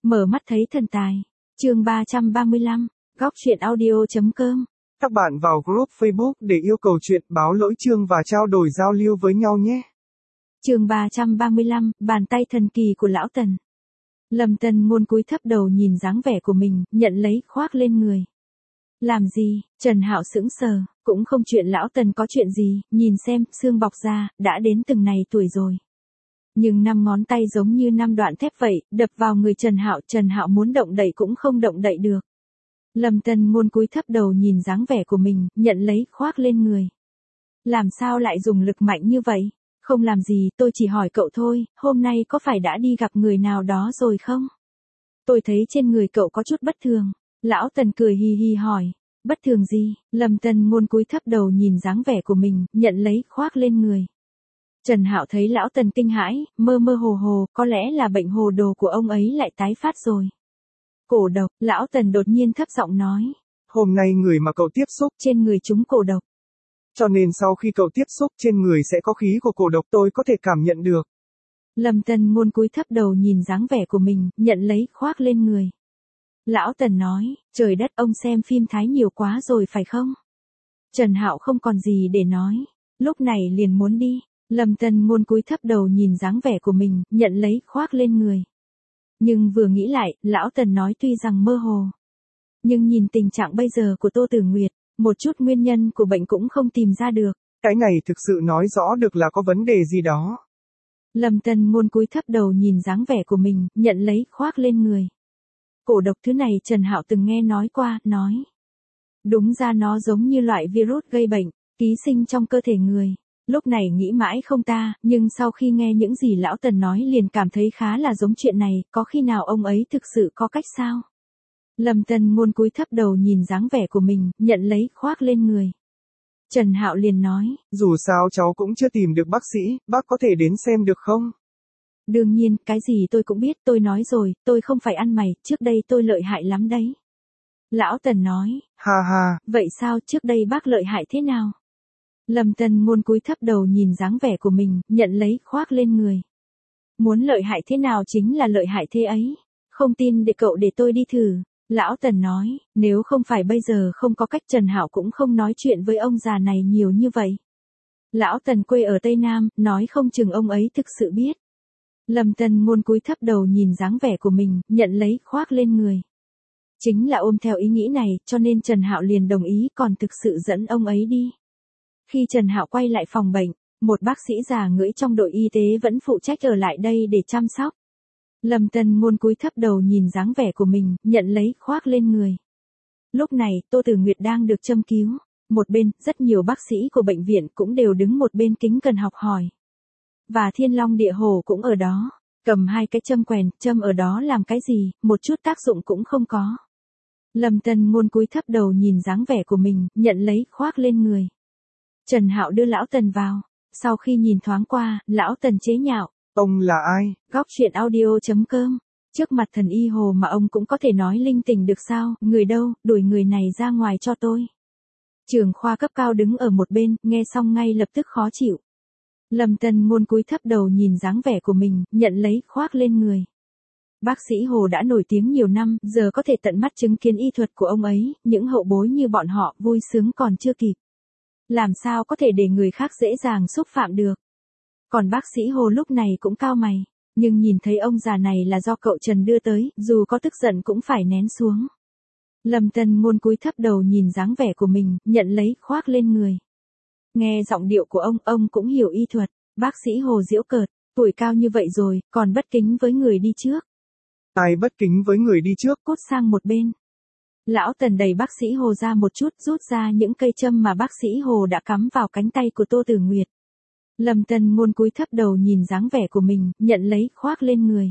Mở mắt thấy thần tài. Chương 335, góc truyện audio.com. Các bạn vào group Facebook để yêu cầu chuyện, báo lỗi chương và trao đổi giao lưu với nhau nhé. Chương 335, bàn tay thần kỳ của lão Tần. Lâm Tân Ngôn cúi thấp đầu nhìn dáng vẻ của mình, nhận lấy khoác lên người. Làm gì? Trần Hạo sững sờ, cũng không chuyện lão Tần có chuyện gì, nhìn xem, xương bọc ra, đã đến từng này tuổi rồi. Nhưng 5 ngón tay giống như 5 đoạn thép vậy, đập vào người Trần Hạo muốn động đậy cũng không động đậy được. Lâm Tân Ngôn cúi thấp đầu nhìn dáng vẻ của mình, nhận lấy khoác lên người. Làm sao lại dùng lực mạnh như vậy? Không làm gì, tôi chỉ hỏi cậu thôi, hôm nay có phải đã đi gặp người nào đó rồi không? Tôi thấy trên người cậu có chút bất thường. Lão Tần cười hi hi hỏi. Bất thường gì? Lâm Tân Ngôn cúi thấp đầu nhìn dáng vẻ của mình, nhận lấy khoác lên người. Trần Hạo thấy lão Tần kinh hãi, mơ mơ hồ hồ, có lẽ là bệnh hồ đồ của ông ấy lại tái phát rồi. Cổ độc, lão Tần đột nhiên thấp giọng nói. Hôm nay người mà cậu tiếp xúc, trên người chúng cổ độc. Cho nên sau khi cậu tiếp xúc trên người sẽ có khí của cổ độc, tôi có thể cảm nhận được. Lâm Tân Ngôn cúi thấp đầu nhìn dáng vẻ của mình, nhận lấy khoác lên người. Lão Tần nói, trời đất, ông xem phim Thái nhiều quá rồi phải không? Trần Hạo không còn gì để nói, lúc này liền muốn đi. Lâm Tân Ngôn cúi thấp đầu nhìn dáng vẻ của mình, nhận lấy khoác lên người. Nhưng vừa nghĩ lại, lão Tần nói tuy rằng mơ hồ. Nhưng nhìn tình trạng bây giờ của Tô Tử Nguyệt, một chút nguyên nhân của bệnh cũng không tìm ra được. Cái này thực sự nói rõ được là có vấn đề gì đó. Lâm Tân Ngôn cúi thấp đầu nhìn dáng vẻ của mình, nhận lấy khoác lên người. Cổ độc thứ này Trần Hạo từng nghe nói qua, nói. Đúng ra nó giống như loại virus gây bệnh, ký sinh trong cơ thể người. Lúc này nghĩ mãi không ta, nhưng sau khi nghe những gì lão Tần nói liền cảm thấy khá là giống chuyện này, có khi nào ông ấy thực sự có cách sao? Lâm Tân Ngôn cúi thấp đầu nhìn dáng vẻ của mình, nhận lấy khoác lên người. Trần Hạo liền nói, dù sao cháu cũng chưa tìm được bác sĩ, bác có thể đến xem được không? Đương nhiên, cái gì tôi cũng biết, tôi nói rồi, tôi không phải ăn mày, trước đây tôi lợi hại lắm đấy. Lão Tần nói, ha ha, vậy sao trước đây bác lợi hại thế nào? Lâm Tân Ngôn cúi thấp đầu nhìn dáng vẻ của mình, nhận lấy khoác lên người. Muốn lợi hại thế nào chính là lợi hại thế ấy. Không tin để cậu để tôi đi thử. Lão Tần nói, nếu không phải bây giờ không có cách, Trần Hạo cũng không nói chuyện với ông già này nhiều như vậy. Lão Tần quê ở Tây Nam, nói không chừng ông ấy thực sự biết. Lâm Tân Ngôn cúi thấp đầu nhìn dáng vẻ của mình, nhận lấy khoác lên người. Chính là ôm theo ý nghĩ này, cho nên Trần Hạo liền đồng ý, còn thực sự dẫn ông ấy đi. Khi Trần Hạo quay lại phòng bệnh, một bác sĩ già ngưỡi trong đội y tế vẫn phụ trách ở lại đây để chăm sóc. Lâm Tân Ngôn cúi thấp đầu nhìn dáng vẻ của mình, nhận lấy khoác lên người. Lúc này, Tô Tử Nguyệt đang được châm cứu. Một bên, rất nhiều bác sĩ của bệnh viện cũng đều đứng một bên kính cẩn học hỏi. Và Thiên Long Địa Hồ cũng ở đó, cầm 2 cái châm quèn, châm ở đó làm cái gì, một chút tác dụng cũng không có. Lâm Tân Ngôn cúi thấp đầu nhìn dáng vẻ của mình, nhận lấy khoác lên người. Trần Hạo đưa lão Tần vào. Sau khi nhìn thoáng qua, lão Tần chế nhạo. Ông là ai? Góc truyện audio.com. Trước mặt thần y hồ mà ông cũng có thể nói linh tinh được sao? Người đâu, đuổi người này ra ngoài cho tôi. Trưởng khoa cấp cao đứng ở một bên, nghe xong ngay lập tức khó chịu. Lâm Tân Ngôn cúi thấp đầu nhìn dáng vẻ của mình, nhận lấy khoác lên người. Bác sĩ Hồ đã nổi tiếng nhiều năm, giờ có thể tận mắt chứng kiến y thuật của ông ấy, những hậu bối như bọn họ vui sướng còn chưa kịp. Làm sao có thể để người khác dễ dàng xúc phạm được. Còn bác sĩ Hồ lúc này cũng cao mày, nhưng nhìn thấy ông già này là do cậu Trần đưa tới, dù có tức giận cũng phải nén xuống. Lâm Tân Ngôn cúi thấp đầu nhìn dáng vẻ của mình, nhận lấy khoác lên người. Nghe giọng điệu của ông cũng hiểu y thuật. Bác sĩ Hồ giễu cợt, tuổi cao như vậy rồi, còn bất kính với người đi trước. Ai bất kính với người đi trước? Cút sang một bên. Lão Tần đẩy bác sĩ Hồ ra một chút, rút ra những cây châm mà bác sĩ Hồ đã cắm vào cánh tay của Tô Tử Nguyệt. Lâm Tân Ngôn cúi thấp đầu nhìn dáng vẻ của mình, nhận lấy khoác lên người.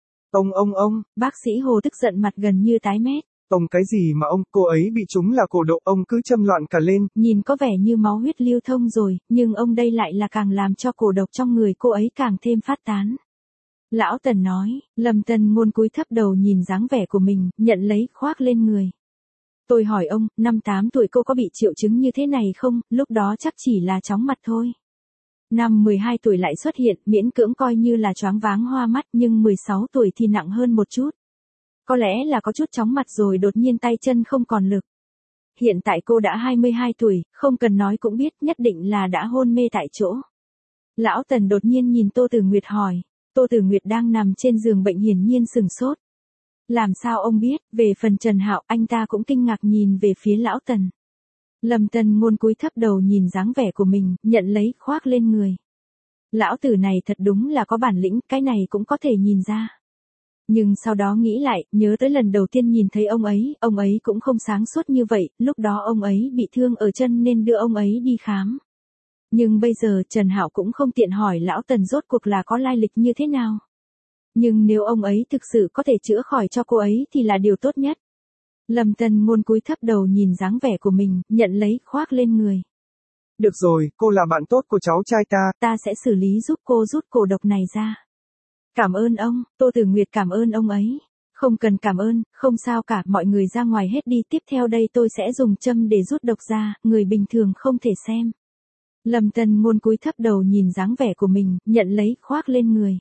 Ông. Bác sĩ Hồ tức giận mặt gần như tái mét. Ông cái gì mà ông, cô ấy bị trúng là cổ độc, ông cứ châm loạn cả lên. Nhìn có vẻ như máu huyết lưu thông rồi, nhưng ông đây lại là càng làm cho cổ độc trong người cô ấy càng thêm phát tán. Lão Tần nói, Lâm Tân Ngôn cúi thấp đầu nhìn dáng vẻ của mình, nhận lấy khoác lên người. Tôi hỏi ông, năm 8 tuổi cô có bị triệu chứng như thế này không? Lúc đó chắc chỉ là chóng mặt thôi. Năm 12 tuổi lại xuất hiện, miễn cưỡng coi như là choáng váng hoa mắt, nhưng 16 tuổi thì nặng hơn một chút. Có lẽ là có chút chóng mặt rồi đột nhiên tay chân không còn lực. Hiện tại cô đã 22 tuổi, không cần nói cũng biết nhất định là đã hôn mê tại chỗ. Lão Tần đột nhiên nhìn Tô Tử Nguyệt hỏi. Tô Tử Nguyệt đang nằm trên giường bệnh hiển nhiên sừng sốt. Làm sao ông biết? Về phần Trần Hạo, anh ta cũng kinh ngạc nhìn về phía Lão Tần. Lâm Tân Ngôn cúi thấp đầu nhìn dáng vẻ của mình, nhận lấy khoác lên người. Lão tử này thật đúng là có bản lĩnh, cái này cũng có thể nhìn ra. Nhưng sau đó nghĩ lại, nhớ tới lần đầu tiên nhìn thấy ông ấy cũng không sáng suốt như vậy, lúc đó ông ấy bị thương ở chân nên đưa ông ấy đi khám. Nhưng bây giờ Trần Hạo cũng không tiện hỏi Lão Tần rốt cuộc là có lai lịch như thế nào. Nhưng nếu ông ấy thực sự có thể chữa khỏi cho cô ấy thì là điều tốt nhất. Lâm Tân Ngôn cúi thấp đầu nhìn dáng vẻ của mình, nhận lấy khoác lên người. Được rồi, cô là bạn tốt của cháu trai ta. Ta sẽ xử lý giúp cô rút cổ độc này ra. Cảm ơn ông, Tô Tử Nguyệt cảm ơn ông ấy. Không cần cảm ơn, không sao cả, mọi người ra ngoài hết đi, tiếp theo đây tôi sẽ dùng châm để rút độc ra, người bình thường không thể xem. Lâm Tân Ngôn cúi thấp đầu nhìn dáng vẻ của mình, nhận lấy khoác lên người.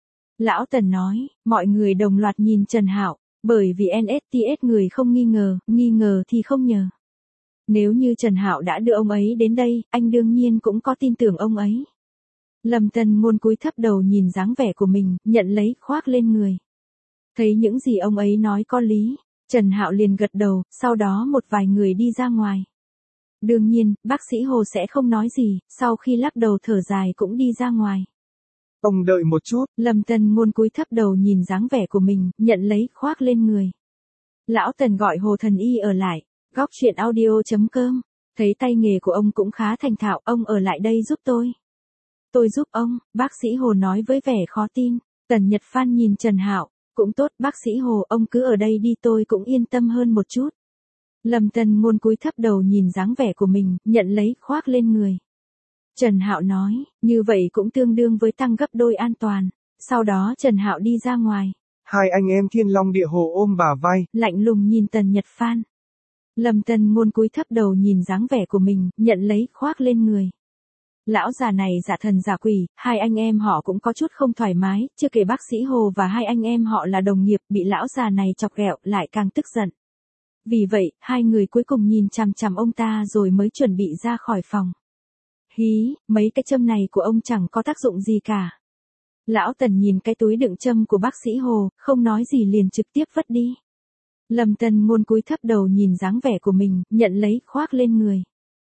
Lão Tần nói, mọi người đồng loạt nhìn Trần Hạo, bởi vì NSTS người không nghi ngờ thì không nhờ. Nếu như Trần Hạo đã đưa ông ấy đến đây, anh đương nhiên cũng có tin tưởng ông ấy. Lâm Tân Ngôn cúi thấp đầu nhìn dáng vẻ của mình, nhận lấy khoác lên người. Thấy những gì ông ấy nói có lý, Trần Hạo liền gật đầu, sau đó một vài người đi ra ngoài. Đương nhiên, bác sĩ Hồ sẽ không nói gì, sau khi lắc đầu thở dài cũng đi ra ngoài. Ông đợi một chút. Lâm Tân Ngôn cúi thấp đầu nhìn dáng vẻ của mình, nhận lấy khoác lên người. Lão Tần gọi Hồ Thần Y ở lại. Góc truyện audio.com. Thấy tay nghề của ông cũng khá thành thạo, ông ở lại đây giúp tôi. Tôi giúp ông, bác sĩ Hồ nói với vẻ khó tin. Tần Nhật Phan nhìn Trần Hạo, cũng tốt bác sĩ Hồ, ông cứ ở đây đi tôi cũng yên tâm hơn một chút. Lâm Tân Ngôn cúi thấp đầu nhìn dáng vẻ của mình, nhận lấy khoác lên người. Trần Hạo nói, như vậy cũng tương đương với tăng gấp đôi an toàn. Sau đó Trần Hạo đi ra ngoài. Hai anh em Thiên Long Địa Hồ ôm bà vai. Lạnh lùng nhìn Tần Nhật Phan. Lâm Tân Ngôn cúi thấp đầu nhìn dáng vẻ của mình, nhận lấy khoác lên người. Lão già này giả thần giả quỷ, hai anh em họ cũng có chút không thoải mái, chưa kể bác sĩ Hồ và hai anh em họ là đồng nghiệp, bị lão già này chọc ghẹo, lại càng tức giận. Vì vậy, hai người cuối cùng nhìn chằm chằm ông ta rồi mới chuẩn bị ra khỏi phòng. Hí, mấy cái châm này của ông chẳng có tác dụng gì cả. Lão Tần nhìn cái túi đựng châm của bác sĩ Hồ, không nói gì liền trực tiếp vứt đi. Lâm Tân Ngôn cúi thấp đầu nhìn dáng vẻ của mình, nhận lấy khoác lên người.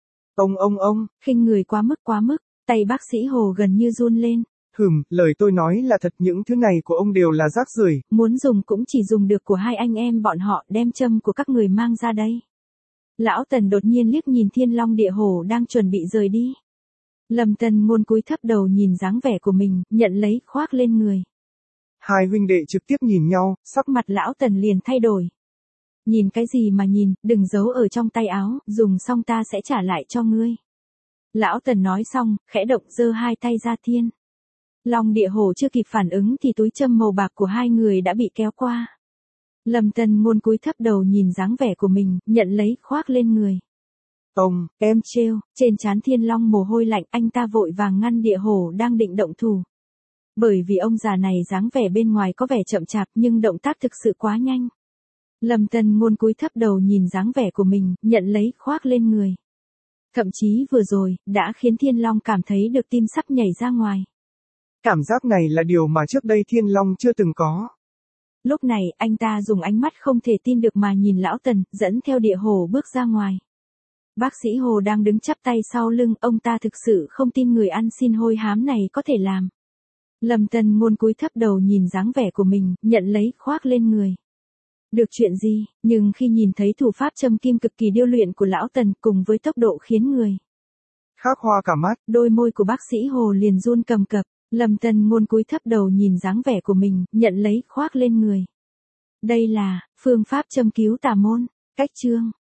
Ông, khinh người quá mức, tay bác sĩ Hồ gần như run lên. Lời tôi nói là thật, những thứ này của ông đều là rác rưởi. Muốn dùng cũng chỉ dùng được của hai anh em bọn họ, đem châm của các người mang ra đây. Lão Tần đột nhiên liếc nhìn Thiên Long Địa Hồ đang chuẩn bị rời đi. Lâm Tân Ngôn cúi thấp đầu nhìn dáng vẻ của mình, nhận lấy khoác lên người. Hai huynh đệ trực tiếp nhìn nhau, sắc mặt Lão Tần liền thay đổi. Nhìn cái gì mà nhìn, đừng giấu ở trong tay áo, dùng xong ta sẽ trả lại cho ngươi. Lão Tần nói xong, khẽ động giơ hai tay ra Thiên Long Địa Hồ chưa kịp phản ứng thì túi châm màu bạc của hai người đã bị kéo qua. Lâm Tân Ngôn cúi thấp đầu nhìn dáng vẻ của mình, nhận lấy khoác lên người. Em trêu, trên trán Thiên Long mồ hôi lạnh, anh ta vội vàng ngăn Địa Hồ đang định động thủ. Bởi vì ông già này dáng vẻ bên ngoài có vẻ chậm chạp nhưng động tác thực sự quá nhanh. Lâm Tân Ngôn cúi thấp đầu nhìn dáng vẻ của mình, nhận lấy khoác lên người. Thậm chí vừa rồi, đã khiến Thiên Long cảm thấy được tim sắp nhảy ra ngoài. Cảm giác này là điều mà trước đây Thiên Long chưa từng có. Lúc này, anh ta dùng ánh mắt không thể tin được mà nhìn Lão Tần, dẫn theo Địa Hồ bước ra ngoài. Bác sĩ Hồ đang đứng chắp tay sau lưng, ông ta thực sự không tin người ăn xin hôi hám này có thể làm. Lâm Tân Ngôn cúi thấp đầu nhìn dáng vẻ của mình, nhận lấy khoác lên người. Được chuyện gì, nhưng khi nhìn thấy thủ pháp châm kim cực kỳ điêu luyện của Lão Tần cùng với tốc độ khiến người khác hoa cả mắt, đôi môi của bác sĩ Hồ liền run cầm cập. Lâm Tân Ngôn cúi thấp đầu nhìn dáng vẻ của mình, nhận lấy khoác lên người. Đây là phương pháp châm cứu tà môn. Cách chương